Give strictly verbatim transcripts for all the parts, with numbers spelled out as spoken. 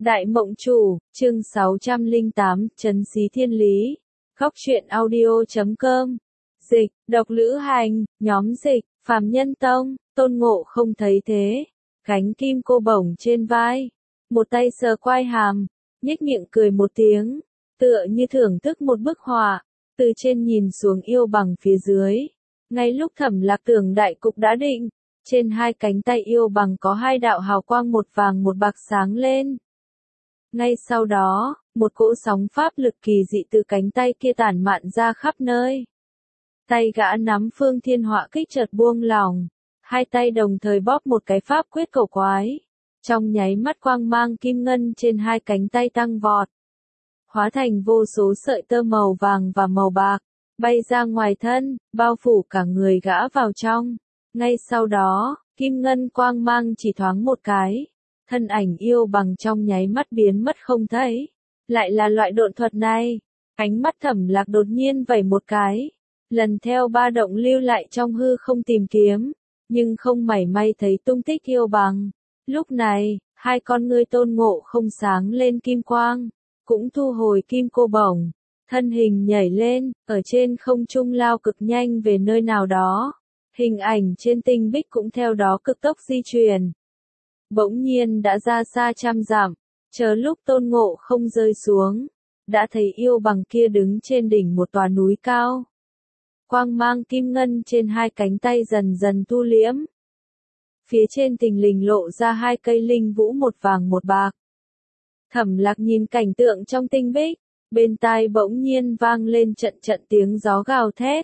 Đại Mộng Chủ, chương sáu trăm lẻ tám, Trấn Xí Thiên Lý. Góc truyện audio chấm com. Dịch, độc lữ hành, nhóm dịch, Phàm Nhân Tông, Tôn Ngộ không thấy thế. Gánh kim cô bổng trên vai. Một tay sờ quai hàm, nhếch miệng cười một tiếng. Tựa như thưởng thức một bức họa. Từ trên nhìn xuống yêu bằng phía dưới. Ngay lúc Thẩm Lạc tưởng đại cục đã định. Trên hai cánh tay yêu bằng có hai đạo hào quang một vàng một bạc sáng lên. Ngay sau đó, một cỗ sóng pháp lực kỳ dị từ cánh tay kia tản mạn ra khắp nơi. Tay gã nắm phương thiên họa kích chợt buông lỏng, hai tay đồng thời bóp một cái pháp quyết cổ quái. Trong nháy mắt quang mang kim ngân trên hai cánh tay tăng vọt, hóa thành vô số sợi tơ màu vàng và màu bạc, bay ra ngoài thân, bao phủ cả người gã vào trong. Ngay sau đó, kim ngân quang mang chỉ thoáng một cái. Thân ảnh yêu bằng trong nháy mắt biến mất không thấy. Lại là loại độn thuật này. Ánh mắt Thẩm Lạc đột nhiên vẩy một cái. Lần theo ba động lưu lại trong hư không tìm kiếm. Nhưng không mảy may thấy tung tích yêu bằng. Lúc này, hai con ngươi Tôn Ngộ không sáng lên kim quang. Cũng thu hồi kim cô bổng. Thân hình nhảy lên, ở trên không trung lao cực nhanh về nơi nào đó. Hình ảnh trên tinh bích cũng theo đó cực tốc di chuyển. Bỗng nhiên đã ra xa trăm dặm, chờ lúc Tôn Ngộ không rơi xuống, đã thấy yêu bằng kia đứng trên đỉnh một tòa núi cao. Quang mang kim ngân trên hai cánh tay dần dần thu liễm. Phía trên thình lình lộ ra hai cây linh vũ một vàng một bạc. Thẩm Lạc nhìn cảnh tượng trong tinh bích, bên tai bỗng nhiên vang lên trận trận tiếng gió gào thét.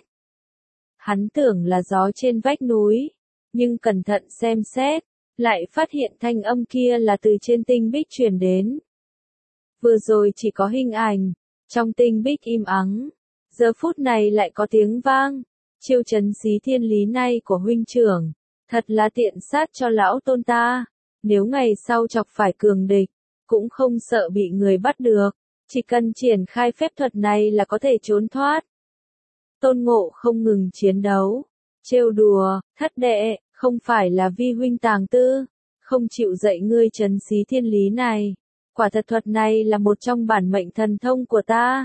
Hắn tưởng là gió trên vách núi, nhưng cẩn thận xem xét. Lại phát hiện thanh âm kia là từ trên tinh bích truyền đến. Vừa rồi chỉ có hình ảnh, trong tinh bích im ắng, giờ phút này lại có tiếng vang. Chiêu trấn xí thiên lý này của huynh trưởng, thật là tiện sát cho lão Tôn ta. Nếu ngày sau chọc phải cường địch, cũng không sợ bị người bắt được, chỉ cần triển khai phép thuật này là có thể trốn thoát. Tôn Ngộ không ngừng chiến đấu, trêu đùa, thất đệ. Không phải là vi huynh tàng tư, không chịu dạy ngươi trấn xí thiên lý này. Quả thật thuật này là một trong bản mệnh thần thông của ta.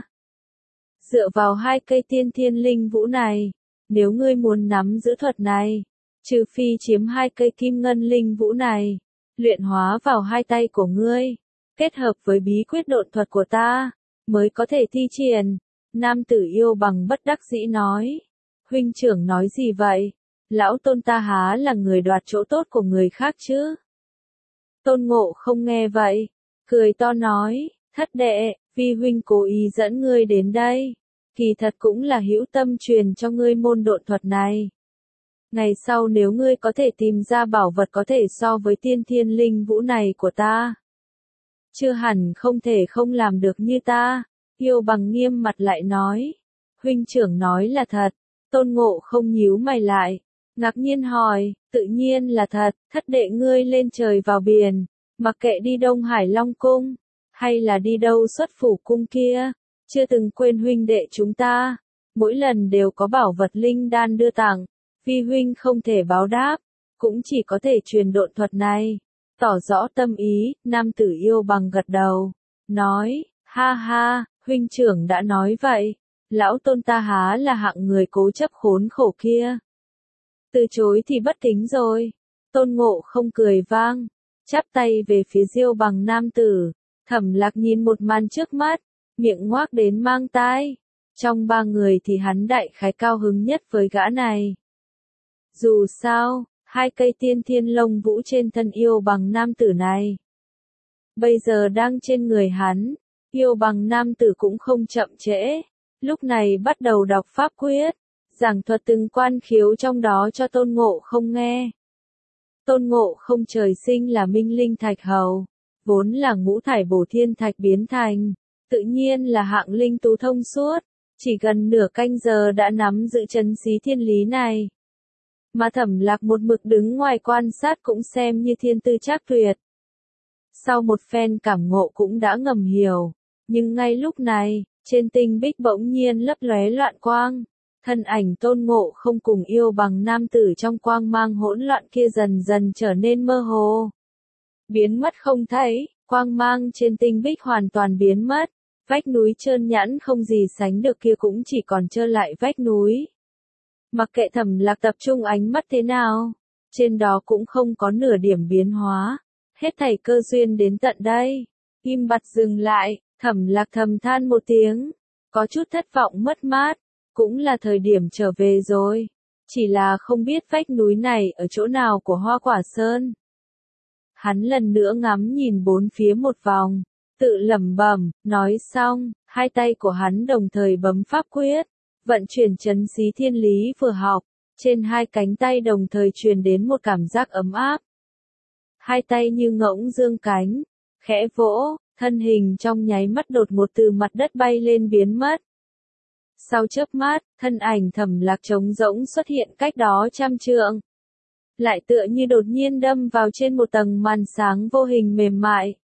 Dựa vào hai cây tiên thiên linh vũ này, nếu ngươi muốn nắm giữ thuật này, trừ phi chiếm hai cây kim ngân linh vũ này, luyện hóa vào hai tay của ngươi, kết hợp với bí quyết độn thuật của ta, mới có thể thi triển. Nam tử yêu bằng bất đắc dĩ nói. Huynh trưởng nói gì vậy? Lão Tôn ta há là người đoạt chỗ tốt của người khác chứ? Tôn Ngộ không nghe vậy, cười to nói, thất đệ, vi huynh cố ý dẫn ngươi đến đây, kỳ thật cũng là hữu tâm truyền cho ngươi môn độn thuật này. Ngày sau nếu ngươi có thể tìm ra bảo vật có thể so với tiên thiên linh vũ này của ta, chưa hẳn không thể không làm được như ta. Yêu bằng nghiêm mặt lại nói, huynh trưởng nói là thật. Tôn Ngộ không nhíu mày lại, ngạc nhiên hỏi, tự nhiên là thật. Thất đệ ngươi lên trời vào biển, mặc kệ đi Đông Hải Long Cung, hay là đi đâu xuất phủ cung kia, chưa từng quên huynh đệ chúng ta, mỗi lần đều có bảo vật linh đan đưa tặng, vi huynh không thể báo đáp, cũng chỉ có thể truyền độn thuật này. Tỏ rõ tâm ý, nam tử yêu bằng gật đầu, nói, ha ha, huynh trưởng đã nói vậy, lão Tôn ta há là hạng người cố chấp khốn khổ kia. Từ chối thì bất kính rồi. Tôn Ngộ không cười vang, chắp tay về phía Diêu bằng nam tử. Thẩm Lạc nhìn một màn trước mắt, miệng ngoác đến mang tai. Trong ba người thì hắn đại khái cao hứng nhất với gã này. Dù sao, hai cây tiên thiên lông vũ trên thân yêu bằng nam tử này, bây giờ đang trên người hắn. Yêu bằng nam tử cũng không chậm trễ, lúc này bắt đầu đọc pháp quyết, giảng thuật từng quan khiếu trong đó cho Tôn Ngộ không nghe. Tôn Ngộ không trời sinh là minh linh thạch hầu, vốn là ngũ thải bổ thiên thạch biến thành, tự nhiên là hạng linh tú thông suốt, chỉ gần nửa canh giờ đã nắm giữ trấn xí thiên lý này. Mà Thẩm Lạc một mực đứng ngoài quan sát cũng xem như thiên tư trác tuyệt. Sau một phen cảm ngộ cũng đã ngầm hiểu, nhưng ngay lúc này, trên tinh bích bỗng nhiên lấp lóe loạn quang. Thân ảnh Tôn Ngộ không cùng yêu bằng nam tử trong quang mang hỗn loạn kia dần dần trở nên mơ hồ, biến mất không thấy. quang mang trên tinh bích hoàn toàn biến mất, vách núi trơn nhẵn không gì sánh được kia cũng chỉ còn trơ lại vách núi. Mặc kệ Thẩm Lạc tập trung ánh mắt thế nào, trên đó cũng không có nửa điểm biến hóa, hết thảy cơ duyên đến tận đây, im bặt dừng lại, Thẩm Lạc thầm than một tiếng, có chút thất vọng mất mát, cũng là thời điểm trở về rồi, chỉ là không biết vách núi này ở chỗ nào của Hoa Quả Sơn. Hắn lần nữa ngắm nhìn bốn phía một vòng, tự lẩm bẩm, nói xong, hai tay của hắn đồng thời bấm pháp quyết, vận chuyển trấn xí thiên lý vừa học, trên hai cánh tay đồng thời truyền đến một cảm giác ấm áp. Hai tay như ngỗng dương cánh, khẽ vỗ, thân hình trong nháy mắt đột ngột từ mặt đất bay lên biến mất. Sau chớp mắt, thân ảnh Thẩm Lạc trống rỗng xuất hiện cách đó trăm trượng. Lại tựa như đột nhiên đâm vào trên một tầng màn sáng vô hình mềm mại.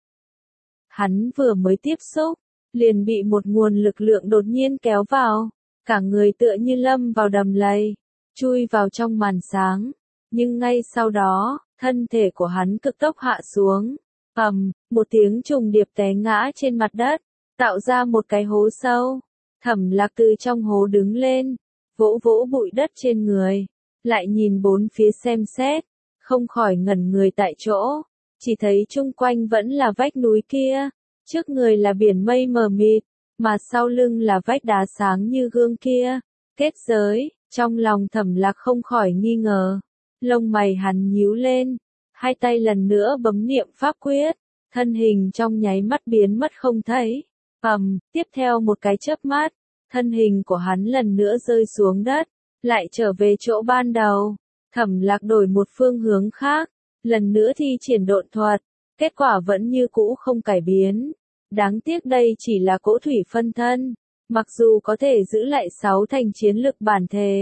Hắn vừa mới tiếp xúc, liền bị một nguồn lực lượng đột nhiên kéo vào, cả người tựa như lâm vào đầm lầy, chui vào trong màn sáng, nhưng ngay sau đó, thân thể của hắn cực tốc hạ xuống, ầm, một tiếng trùng điệp té ngã trên mặt đất, tạo ra một cái hố sâu. Thẩm Lạc từ trong hố đứng lên, vỗ vỗ bụi đất trên người, lại nhìn bốn phía xem xét, không khỏi ngẩn người tại chỗ, chỉ thấy chung quanh vẫn là vách núi kia, trước người là biển mây mờ mịt, mà sau lưng là vách đá sáng như gương kia, kết giới, trong lòng Thẩm Lạc không khỏi nghi ngờ, lông mày hắn nhíu lên, hai tay lần nữa bấm niệm pháp quyết, thân hình trong nháy mắt biến mất không thấy. Ầm, tiếp theo một cái chớp mắt, thân hình của hắn lần nữa rơi xuống đất, lại trở về chỗ ban đầu. Thẩm Lạc đổi một phương hướng khác, lần nữa thi triển độn thuật, kết quả vẫn như cũ không cải biến. Đáng tiếc đây chỉ là cỗ thủy phân thân, mặc dù có thể giữ lại sáu thành chiến lực bản thể,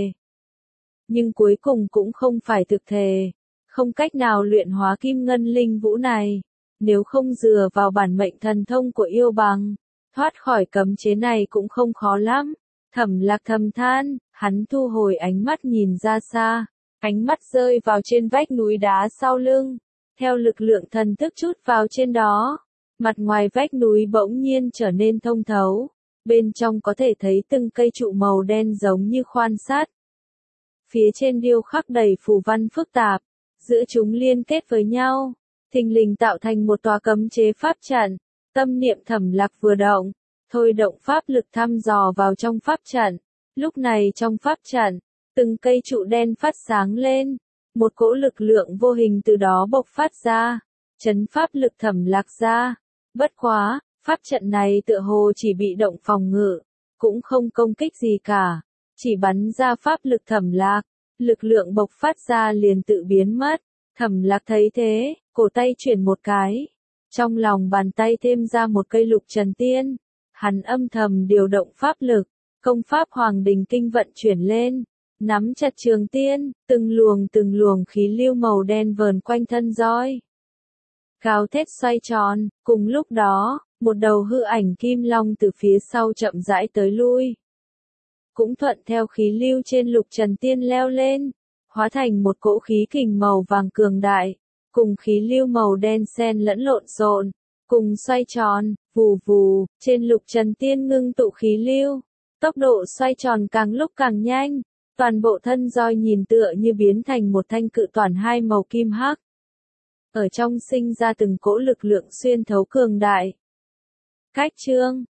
nhưng cuối cùng cũng không phải thực thể, không cách nào luyện hóa kim ngân linh vũ này, nếu không dựa vào bản mệnh thần thông của yêu bằng, thoát khỏi cấm chế này cũng không khó lắm. Thẩm Lạc thầm than, hắn thu hồi ánh mắt nhìn ra xa, ánh mắt rơi vào trên vách núi đá sau lưng, theo lực lượng thần thức chút vào trên đó, mặt ngoài vách núi bỗng nhiên trở nên thông thấu, bên trong có thể thấy từng cây trụ màu đen giống như khoan sắt. Phía trên điêu khắc đầy phù văn phức tạp, giữa chúng liên kết với nhau, thình lình tạo thành một tòa cấm chế pháp trận. Tâm niệm Thẩm Lạc vừa động, thôi động pháp lực thăm dò vào trong pháp trận. Lúc này trong pháp trận, từng cây trụ đen phát sáng lên, một cỗ lực lượng vô hình từ đó bộc phát ra, chấn pháp lực Thẩm Lạc ra. Bất quá, pháp trận này tựa hồ chỉ bị động phòng ngự, cũng không công kích gì cả, chỉ bắn ra pháp lực Thẩm Lạc, lực lượng bộc phát ra liền tự biến mất. Thẩm Lạc thấy thế, cổ tay chuyển một cái, trong lòng bàn tay thêm ra một cây lục trần tiên, hắn âm thầm điều động pháp lực, công pháp Hoàng Đình Kinh vận chuyển lên, nắm chặt trường tiên, từng luồng từng luồng khí lưu màu đen vờn quanh thân roi. Gào thét xoay tròn, cùng lúc đó, một đầu hư ảnh kim long từ phía sau chậm rãi tới lui, cũng thuận theo khí lưu trên lục trần tiên leo lên, hóa thành một cỗ khí kình màu vàng cường đại, cùng khí lưu màu đen xen lẫn lộn xộn, cùng xoay tròn, vù vù, trên lục trần tiên ngưng tụ khí lưu, tốc độ xoay tròn càng lúc càng nhanh, toàn bộ thân roi nhìn tựa như biến thành một thanh cự toàn hai màu kim hắc. Ở trong sinh ra từng cỗ lực lượng xuyên thấu cường đại. Cách chương